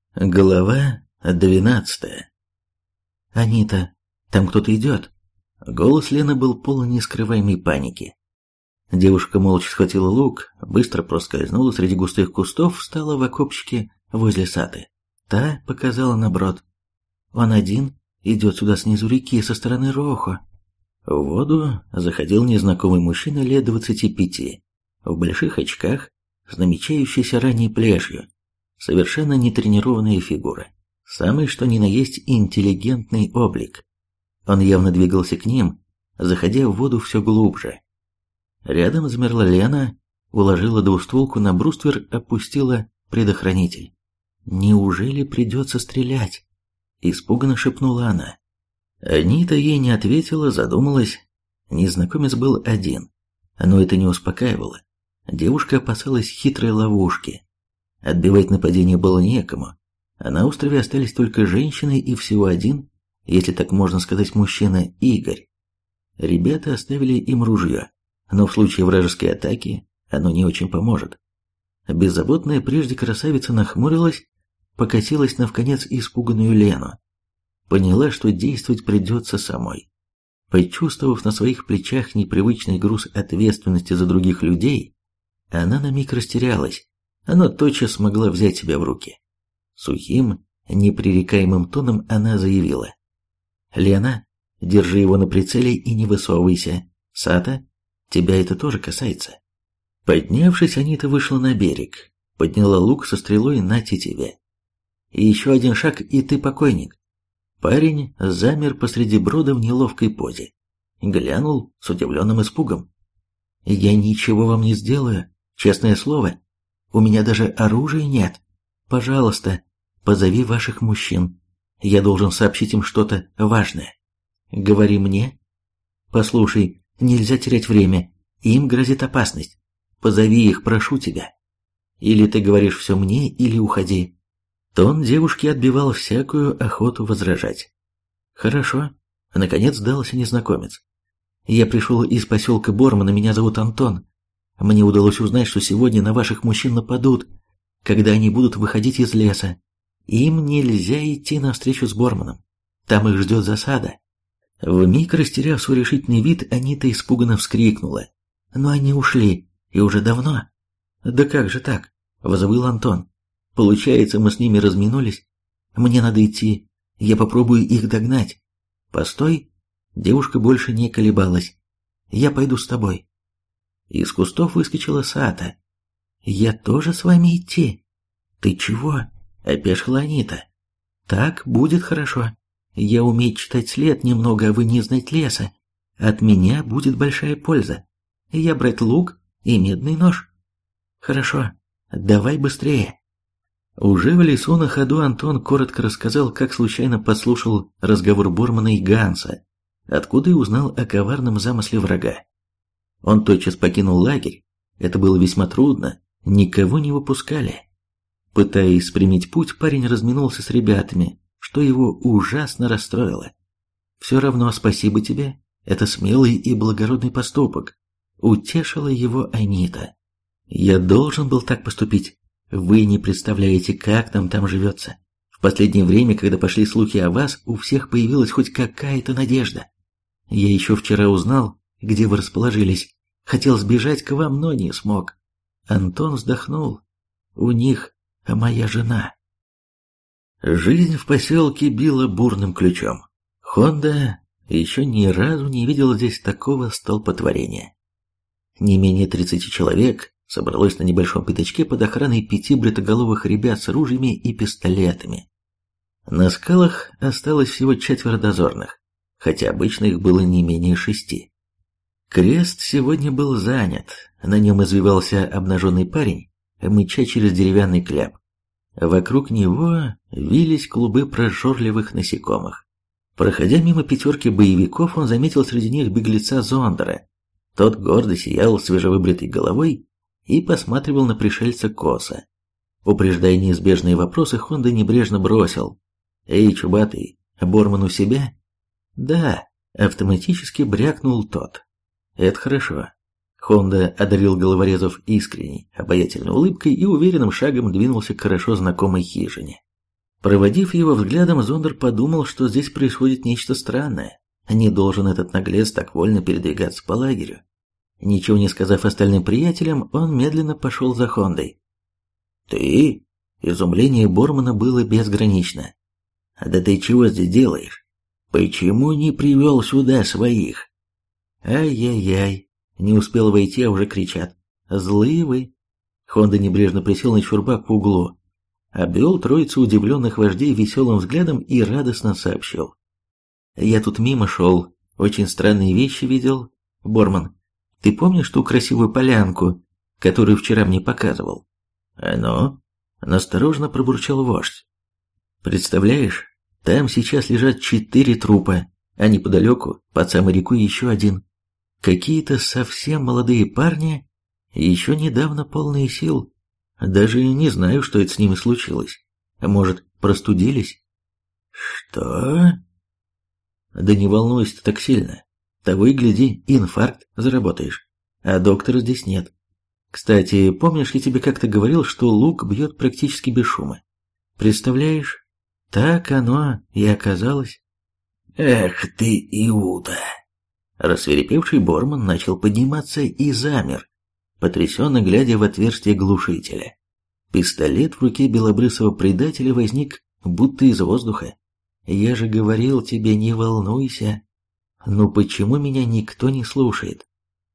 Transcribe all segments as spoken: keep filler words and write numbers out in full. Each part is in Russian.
Глава двенадцатая. «Анита, там кто-то идет!» Голос Лены был полон нескрываемой паники. Девушка молча схватила лук, быстро проскользнула среди густых кустов, встала в окопчике возле Саты. Та показала на брод. «Он один идет сюда снизу реки, со стороны Рохо». В воду заходил незнакомый мужчина лет двадцати пяти, в больших очках, с намечающейся ранней плешью. Совершенно нетренированная фигура. Самый что ни на есть интеллигентный облик. Он явно двигался к ним, заходя в воду все глубже. Рядом замерла Лена, уложила двустволку на бруствер, опустила предохранитель. «Неужели придется стрелять?» – испуганно шепнула она. Анита ей не ответила, задумалась. Незнакомец был один, но это не успокаивало. Девушка опасалась хитрой ловушки. Отбивать нападение было некому, а на острове остались только женщины и всего один, если так можно сказать, мужчина Игорь. Ребята оставили им ружье, но в случае вражеской атаки оно не очень поможет. Беззаботная прежде красавица нахмурилась, покосилась навконец испуганную Лену. Поняла, что действовать придется самой. Почувствовав на своих плечах непривычный груз ответственности за других людей, она на миг растерялась. Она тотчас смогла взять себя в руки. Сухим, непререкаемым тоном она заявила: «Лена, держи его на прицеле и не высовывайся. Сата, тебя это тоже касается». Поднявшись, Анита вышла на берег, подняла лук со стрелой на тетиве. «И еще один шаг, и ты покойник». Парень замер посреди брода в неловкой позе. Глянул с удивленным испугом. «Я ничего вам не сделаю, честное слово. У меня даже оружия нет. Пожалуйста, позови ваших мужчин. Я должен сообщить им что-то важное. Говори мне. Послушай, нельзя терять время. Им грозит опасность. Позови их, прошу тебя. Или ты говоришь все мне, или уходи». Тон девушки отбивал всякую охоту возражать. «Хорошо», — наконец сдался незнакомец. «Я пришел из поселка Бормана, меня зовут Антон. Мне удалось узнать, что сегодня на ваших мужчин нападут, когда они будут выходить из леса. Им нельзя идти навстречу с Борманом. Там их ждет засада». Вмиг растеряв свой решительный вид, Анита испуганно вскрикнула. «Но они ушли, и уже давно». «Да как же так?» — взвыл Антон. «Получается, мы с ними разминулись? Мне надо идти, я попробую их догнать». «Постой!» Девушка больше не колебалась. «Я пойду с тобой». Из кустов выскочила Сата. «Я тоже с вами идти?» «Ты чего?» — опешила Анита. «Так будет хорошо. Я умею читать след немного, а вы не знать леса. От меня будет большая польза. Я брать лук и медный нож». «Хорошо, давай быстрее». Уже в лесу на ходу Антон коротко рассказал, как случайно подслушал разговор Бормана и Ганса, откуда и узнал о коварном замысле врага. Он тотчас покинул лагерь. Это было весьма трудно, никого не выпускали. Пытаясь спрямить путь, парень разминулся с ребятами, что его ужасно расстроило. «Все равно спасибо тебе, это смелый и благородный поступок», — утешила его Анита. «Я должен был так поступить. Вы не представляете, как нам там живется. В последнее время, когда пошли слухи о вас, у всех появилась хоть какая-то надежда. Я еще вчера узнал, где вы расположились. Хотел сбежать к вам, но не смог». Антон вздохнул. «У них моя жена». Жизнь в поселке била бурным ключом. Хонда еще ни разу не видела здесь такого столпотворения. Не менее тридцати человек собралось на небольшом пятачке под охраной пяти бритоголовых ребят с ружьями и пистолетами. На скалах осталось всего четверо дозорных, хотя обычно их было не менее шести. Крест сегодня был занят, на нем извивался обнаженный парень, мыча через деревянный кляп. Вокруг него вились клубы прожорливых насекомых. Проходя мимо пятерки боевиков, он заметил среди них беглеца Зондера. Тот гордо сиял свежевыбритой головой и посматривал на пришельца косо. Упреждая неизбежные вопросы, Хонда небрежно бросил: «Эй, чубатый, Борман у себя?» «Да», — автоматически брякнул тот. «Это хорошо». Хонда одарил головорезов искренней, обаятельной улыбкой и уверенным шагом двинулся к хорошо знакомой хижине. Проводив его взглядом, Зондер подумал, что здесь происходит нечто странное. Не должен этот наглец так вольно передвигаться по лагерю. Ничего не сказав остальным приятелям, он медленно пошел за Хондой. «Ты?» Изумление Бормана было безгранично. «Да ты чего здесь делаешь? Почему не привел сюда своих?» «Ай-яй-яй!» Не успел войти, а уже кричат. «Злые вы!» Хонда небрежно присел на чурбак в углу, обвел троицу удивленных вождей веселым взглядом и радостно сообщил. «Я тут мимо шел, очень странные вещи видел. Борман, ты помнишь ту красивую полянку, которую вчера мне показывал?» «Ну?» — настороженно пробурчал вождь. «Представляешь, там сейчас лежат четыре трупа, а неподалеку, под самой рекой, еще один. Какие-то совсем молодые парни, еще недавно полные сил. Даже не знаю, что это с ними случилось. Может, простудились?» «Что?» «Да не волнуйся ты так сильно. Того и гляди, инфаркт заработаешь. А доктора здесь нет. Кстати, помнишь, я тебе как-то говорил, что лук бьет практически без шума? Представляешь? Так оно и оказалось». «Эх ты, Иуда!» Рассвирепевший Борман начал подниматься и замер, потрясенно глядя в отверстие глушителя. Пистолет в руке белобрысого предателя возник будто из воздуха. «Я же говорил тебе, не волнуйся. Ну почему меня никто не слушает?»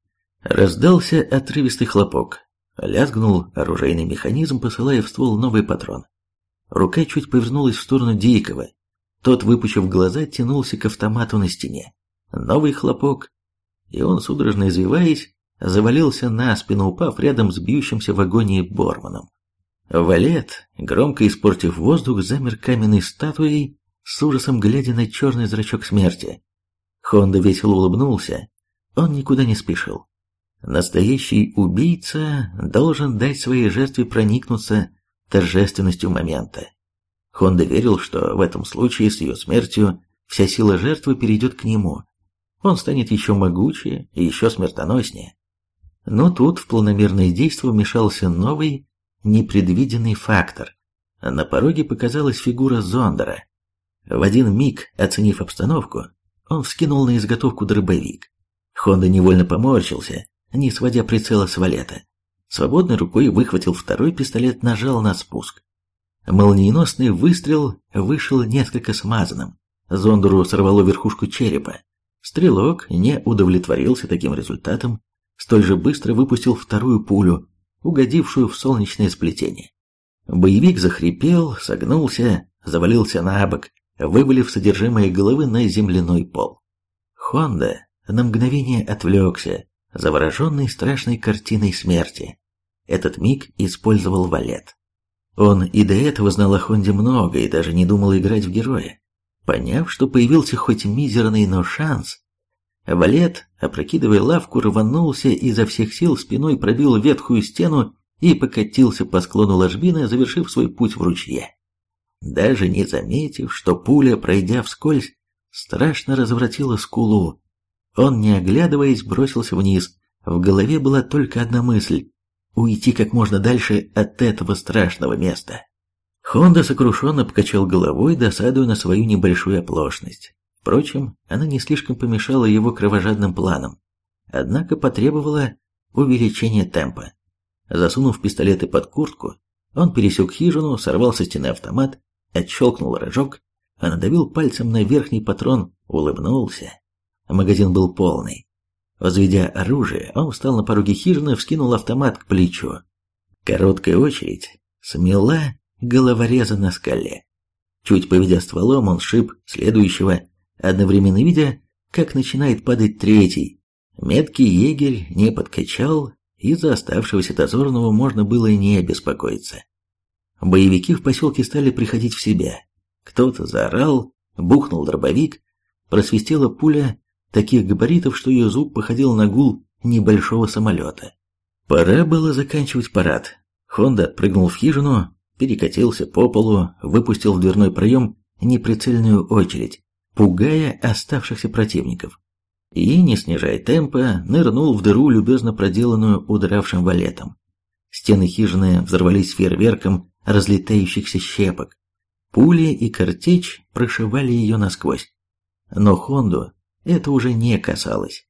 Раздался отрывистый хлопок. Лязгнул оружейный механизм, посылая в ствол новый патрон. Рука чуть повернулась в сторону Дикого. Тот, выпучив глаза, тянулся к автомату на стене. Новый хлопок, и он, судорожно извиваясь, завалился на спину, упав рядом с бьющимся в агонии Борманом. Валет, громко испортив воздух, замер каменной статуей, с ужасом глядя на черный зрачок смерти. Хонда весело улыбнулся. Он никуда не спешил. Настоящий убийца должен дать своей жертве проникнуться торжественностью момента. Хонда верил, что в этом случае с ее смертью вся сила жертвы перейдет к нему. Он станет еще могучее и еще смертоноснее. Но тут в планомерное действо вмешался новый, непредвиденный фактор. На пороге показалась фигура Зондера. В один миг, оценив обстановку, он вскинул на изготовку дробовик. Хонда невольно поморщился, не сводя прицела с валета. Свободной рукой выхватил второй пистолет, нажал на спуск. Молниеносный выстрел вышел несколько смазанным. Зондеру сорвало верхушку черепа. Стрелок не удовлетворился таким результатом, столь же быстро выпустил вторую пулю, угодившую в солнечное сплетение. Боевик захрипел, согнулся, завалился на бок, вывалив содержимое головы на земляной пол. Хонда на мгновение отвлекся, завороженный страшной картиной смерти. Этот миг использовал Валет. Он и до этого знал о Хонде много и даже не думал играть в героя. Поняв, что появился хоть мизерный, но шанс, Валет, опрокидывая лавку, рванулся и изо всех сил спиной пробил ветхую стену и покатился по склону ложбины, завершив свой путь в ручье. Даже не заметив, что пуля, пройдя вскользь, страшно развратила скулу, он, не оглядываясь, бросился вниз. В голове была только одна мысль — уйти как можно дальше от этого страшного места. Хонда сокрушенно покачал головой, досадуя на свою небольшую оплошность. Впрочем, она не слишком помешала его кровожадным планам, однако потребовала увеличения темпа. Засунув пистолеты под куртку, он пересек хижину, сорвал со стены автомат, отщелкнул рожок, а надавил пальцем на верхний патрон, улыбнулся. Магазин был полный. Возведя оружие, он встал на пороге хижины, вскинул автомат к плечу. Короткая очередь смела головореза на скале. Чуть поведя стволом, он сшиб следующего, одновременно видя, как начинает падать третий. Меткий егерь не подкачал, и за оставшегося дозорного можно было не беспокоиться. Боевики в поселке стали приходить в себя. Кто-то заорал, бухнул дробовик, просвистела пуля таких габаритов, что ее звук походил на гул небольшого самолета. Пора было заканчивать парад. Хонда отпрыгнул в хижину, перекатился по полу, выпустил в дверной проем неприцельную очередь, пугая оставшихся противников. И, не снижая темпа, нырнул в дыру, любезно проделанную удравшим валетом. Стены хижины взорвались фейерверком разлетающихся щепок. Пули и картечь прошивали ее насквозь. Но Хонду это уже не касалось.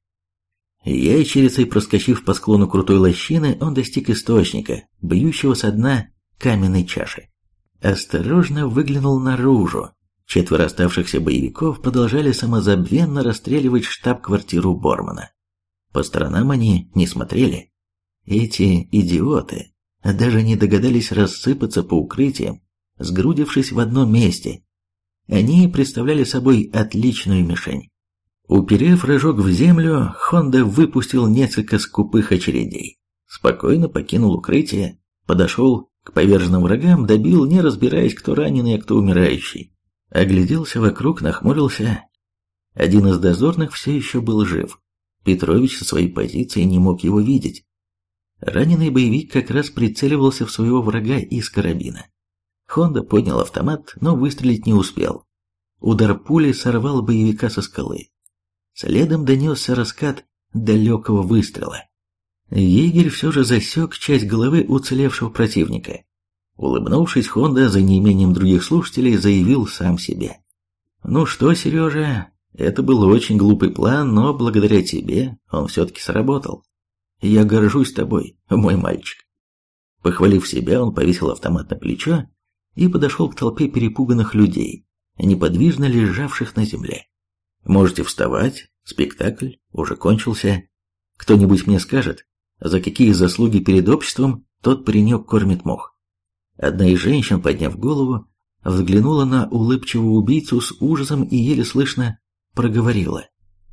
Ящерицей проскочив по склону крутой лощины, он достиг источника, бьющего со дна каменной чаши. Осторожно выглянул наружу. Четверо оставшихся боевиков продолжали самозабвенно расстреливать штаб-квартиру Бормана. По сторонам они не смотрели. Эти идиоты даже не догадались рассыпаться по укрытиям, сгрудившись в одном месте. Они представляли собой отличную мишень. Уперев рожок в землю, Хонда выпустил несколько скупых очередей. Спокойно покинул укрытие, подошел к поверженным врагам, добил, не разбираясь, кто раненый, а кто умирающий. Огляделся вокруг, нахмурился. Один из дозорных все еще был жив. Петрович со своей позиции не мог его видеть. Раненый боевик как раз прицеливался в своего врага из карабина. Хонда поднял автомат, но выстрелить не успел. Удар пули сорвал боевика со скалы. Следом донесся раскат далекого выстрела. Егерь все же засек часть головы уцелевшего противника. Улыбнувшись, Хонда за неимением других слушателей заявил сам себе: «Ну что, Сережа, это был очень глупый план, но благодаря тебе он все-таки сработал. Я горжусь тобой, мой мальчик». Похвалив себя, он повесил автомат на плечо и подошел к толпе перепуганных людей, неподвижно лежавших на земле. «Можете вставать, спектакль уже кончился. Кто-нибудь мне скажет, за какие заслуги перед обществом тот паренек кормит мох?» Одна из женщин, подняв голову, взглянула на улыбчивого убийцу с ужасом и еле слышно проговорила: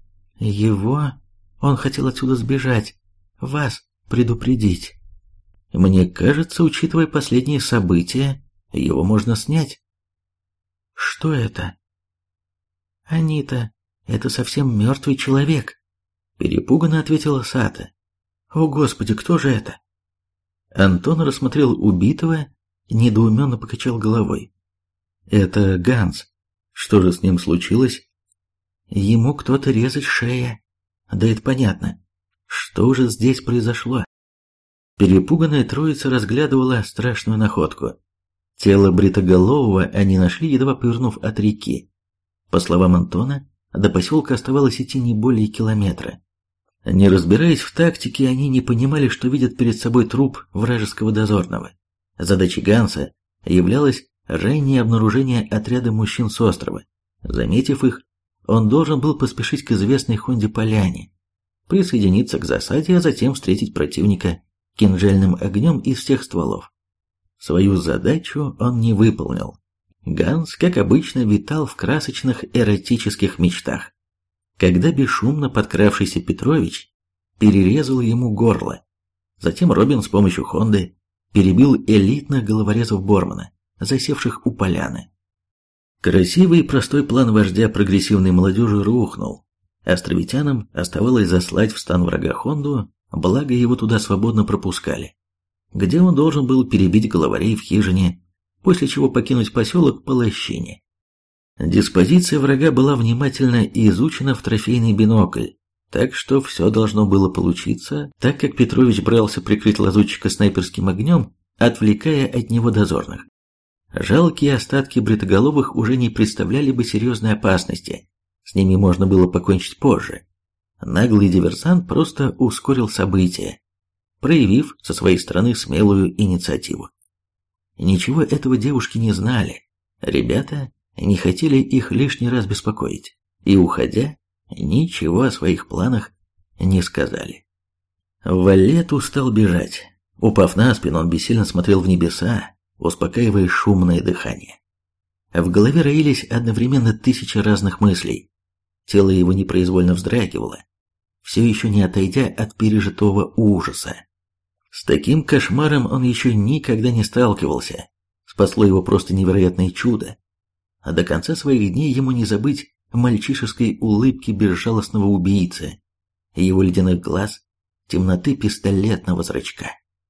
«Его... он хотел отсюда сбежать, вас предупредить. Мне кажется, учитывая последние события, его можно снять». «Что это?» «Анита, это совсем мертвый человек», — перепуганно ответила Сата. «О, Господи, кто же это?» Антон рассмотрел убитого, недоуменно покачал головой. «Это Ганс. Что же с ним случилось?» «Ему кто-то резать шея. Да это понятно. Что же здесь произошло?» Перепуганная троица разглядывала страшную находку. Тело бритоголового они нашли, едва повернув от реки. По словам Антона, до поселка оставалось идти не более километра. Не разбираясь в тактике, они не понимали, что видят перед собой труп вражеского дозорного. Задачей Ганса являлось раннее обнаружение отряда мужчин с острова. Заметив их, он должен был поспешить к известной Хонде поляне, присоединиться к засаде, а затем встретить противника кинжальным огнем из всех стволов. Свою задачу он не выполнил. Ганс, как обычно, витал в красочных эротических мечтах, когда бесшумно подкравшийся Петрович перерезал ему горло. Затем Робин с помощью Хонды перебил элитных головорезов Бормана, засевших у поляны. Красивый и простой план вождя прогрессивной молодежи рухнул. Островитянам оставалось заслать в стан врага Хонду, благо его туда свободно пропускали, где он должен был перебить главарей в хижине, после чего покинуть поселок по лощине. Диспозиция врага была внимательно изучена в трофейный бинокль, так что все должно было получиться, так как Петрович брался прикрыть лазутчика снайперским огнем, отвлекая от него дозорных. Жалкие остатки бритоголовых уже не представляли бы серьезной опасности, с ними можно было покончить позже. Наглый диверсант просто ускорил события, проявив со своей стороны смелую инициативу. Ничего этого девушки не знали, ребята не хотели их лишний раз беспокоить, и, уходя, ничего о своих планах не сказали. Валет устал бежать. Упав на спину, он бессильно смотрел в небеса, успокаивая шумное дыхание. В голове роились одновременно тысячи разных мыслей. Тело его непроизвольно вздрагивало, все еще не отойдя от пережитого ужаса. С таким кошмаром он еще никогда не сталкивался. Спасло его просто невероятное чудо. А до конца своих дней ему не забыть мальчишеской улыбки безжалостного убийцы, его ледяных глаз, темноты пистолетного зрачка.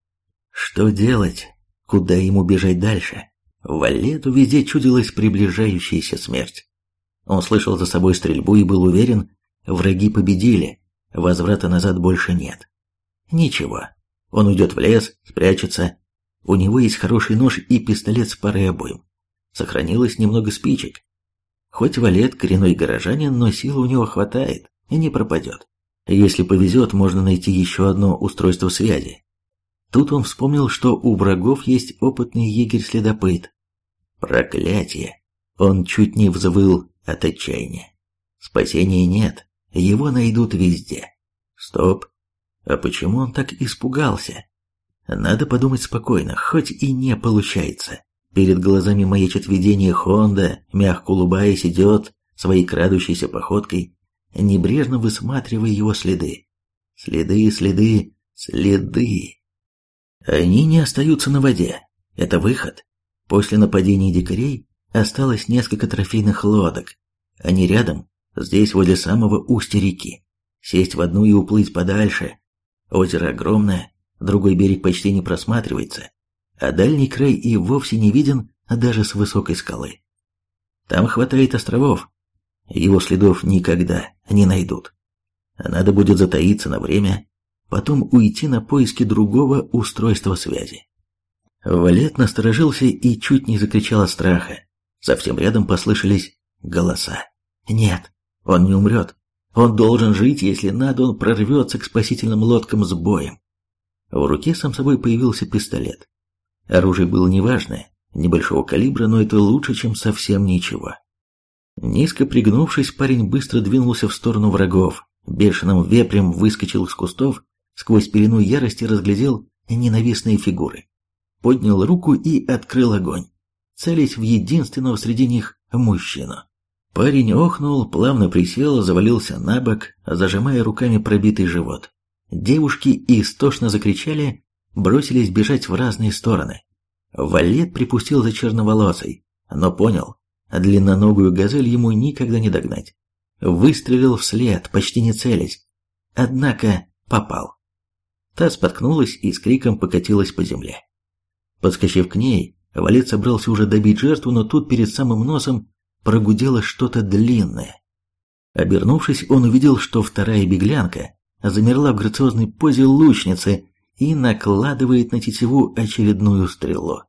Что делать? Куда ему бежать дальше? Валету везде чудилась приближающаяся смерть. Он слышал за собой стрельбу и был уверен, враги победили, возврата назад больше нет. Ничего, он уйдет в лес, спрячется. У него есть хороший нож и пистолет с парой обоим. сохранилось немного спичек. Хоть Валет коренной горожанин, но силы у него хватает и не пропадет. Если повезет, можно найти еще одно устройство связи. Тут он вспомнил, что у врагов есть опытный егерь-следопыт. Проклятие! Он чуть не взвыл от отчаяния. Спасения нет, его найдут везде. Стоп! А почему он так испугался? Надо подумать спокойно, хоть и не получается. Перед глазами маячит видение Хонда, мягко улыбаясь, идет своей крадущейся походкой, небрежно высматривая его следы. Следы, следы, следы. Они не остаются на воде. Это выход. После нападений дикарей осталось несколько трофейных лодок. Они рядом, здесь возле самого устья реки. Сесть в одну и уплыть подальше. Озеро огромное, другой берег почти не просматривается, а дальний край и вовсе не виден даже с высокой скалы. Там хватает островов. Его следов никогда не найдут. Надо будет затаиться на время, потом уйти на поиски другого устройства связи. Валет насторожился и чуть не закричал от страха. Совсем рядом послышались голоса. Нет, он не умрет. Он должен жить, если надо, он прорвется к спасительным лодкам с боем. В руке сам собой появился пистолет. Оружие было неважное, небольшого калибра, но это лучше, чем совсем ничего. Низко пригнувшись, парень быстро двинулся в сторону врагов. Бешеным вепрем выскочил из кустов, сквозь пелену ярости разглядел ненавистные фигуры. Поднял руку и открыл огонь, целясь в единственного среди них мужчину. Парень охнул, плавно присел, завалился на бок, зажимая руками пробитый живот. Девушки истошно закричали, бросились бежать в разные стороны. Валет припустил за черноволосой, но понял, длинноногую газель ему никогда не догнать. Выстрелил вслед, почти не целясь, однако попал. Та споткнулась и с криком покатилась по земле. Подскочив к ней, Валет собрался уже добить жертву, но тут перед самым носом прогудело что-то длинное. Обернувшись, он увидел, что вторая беглянка замерла в грациозной позе лучницы и накладывает на тетиву очередную стрелу.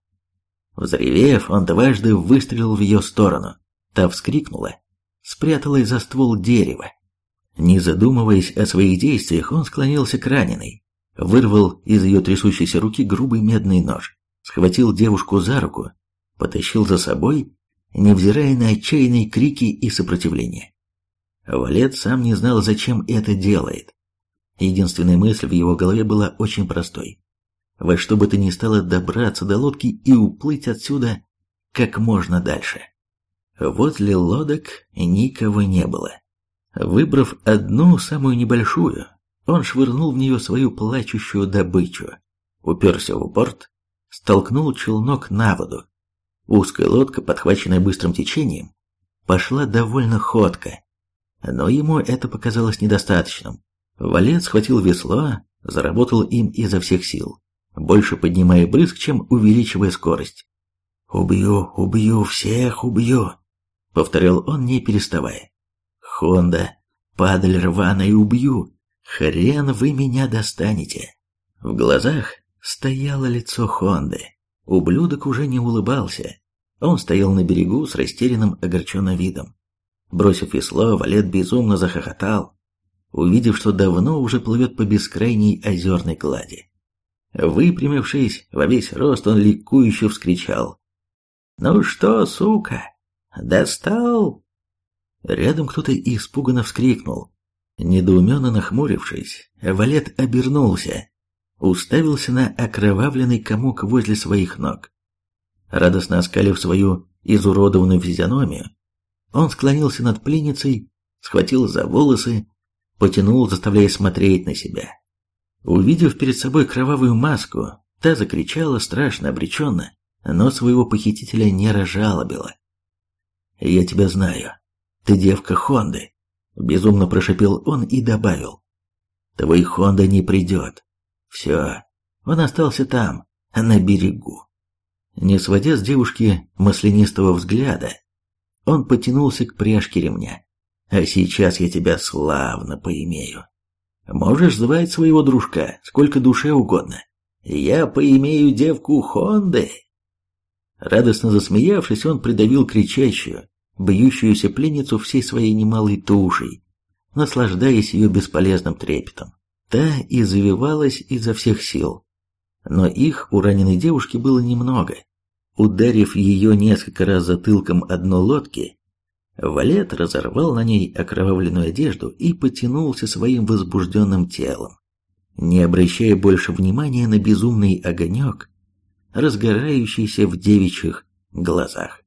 Взревев, он дважды выстрелил в ее сторону. Та вскрикнула, спряталась за ствол дерева. Не задумываясь о своих действиях, он склонился к раненой, вырвал из ее трясущейся руки грубый медный нож, схватил девушку за руку, потащил за собой, невзирая на отчаянные крики и сопротивление. Валет сам не знал, зачем это делает. Единственная мысль в его голове была очень простой. Во что бы то ни стало добраться до лодки и уплыть отсюда как можно дальше. Возле лодок никого не было. Выбрав одну, самую небольшую, он швырнул в нее свою плачущую добычу, уперся в борт, столкнул челнок на воду. Узкая лодка, подхваченная быстрым течением, пошла довольно ходко, но ему это показалось недостаточным. Валет схватил весло, заработал им изо всех сил, больше поднимая брызг, чем увеличивая скорость. «Убью, убью, всех убью», — повторял он, не переставая. «Хонда, падаль рваная, убью, хрен вы меня достанете». В глазах стояло лицо Хонды. Ублюдок уже не улыбался. Он стоял на берегу с растерянным, огорченным видом. Бросив весло, Валет безумно захохотал, увидев, что давно уже плывет по бескрайней озерной глади. Выпрямившись во весь рост, он ликующе вскричал: «Ну что, сука, достал?» Рядом кто-то испуганно вскрикнул. Недоуменно нахмурившись, Валет обернулся, уставился на окровавленный комок возле своих ног. Радостно оскалив свою изуродованную физиономию, он склонился над пленницей, схватил за волосы, потянул, заставляя смотреть на себя. Увидев перед собой кровавую маску, та закричала страшно обреченно, но своего похитителя не разжалобила. «Я тебя знаю. Ты девка Хонды», — безумно прошипел он и добавил: «Твой Хонда не придет. Все, он остался там, на берегу». Не сводя с девушки маслянистого взгляда, он потянулся к пряжке ремня. «А сейчас я тебя славно поимею. Можешь звать своего дружка сколько душе угодно. Я поимею девку Хонды». Радостно засмеявшись, он придавил кричащую, бьющуюся пленницу всей своей немалой тушей, наслаждаясь ее бесполезным трепетом. Та и завивалась изо всех сил. Но их у раненой девушки было немного. Ударив ее несколько раз затылком о дно лодки, Валет разорвал на ней окровавленную одежду и потянулся своим возбужденным телом, не обращая больше внимания на безумный огонек, разгорающийся в девичьих глазах.